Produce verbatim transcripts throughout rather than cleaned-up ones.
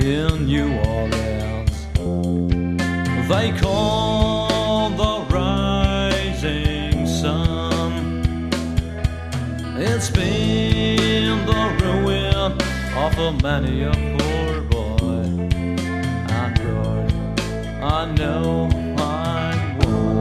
in New Orleans. They call the rising sun. It's been the ruin of a many a poor boy. And Lord, I know I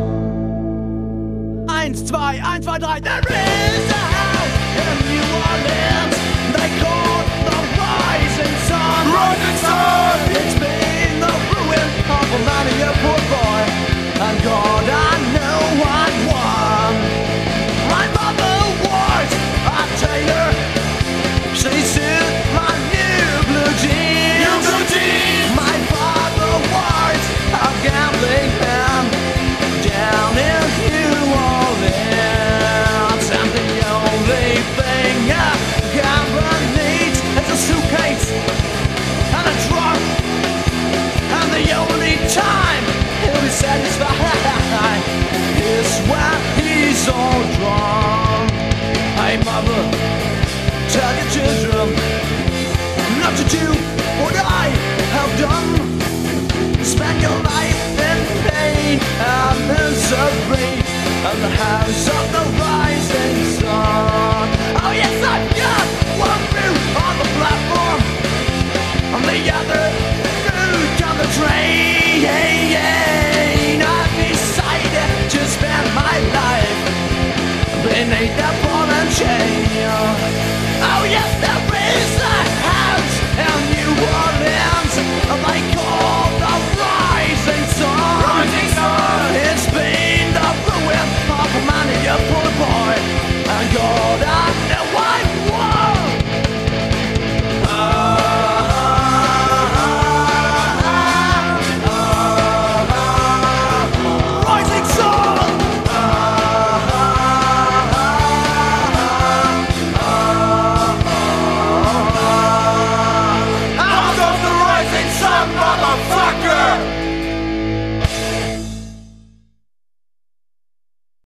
won. Eins, zwei, eins, zwei, drei. There is a house in New Orleans. They call the rising sun. Rising sun. It's been the ruin of a many a poor boy. And God, I know I won. My mother was a tailor. She sewed my new blue jeans. New blue jeans. My father was a gambling man down in New Orleans. And the only thing a gambler needs is a suitcase and a truck. And the only time he'll be satisfied is when he's all drunk. Hey mother, tell your children not to do what I have done. Spend your life in pain and misery, and the house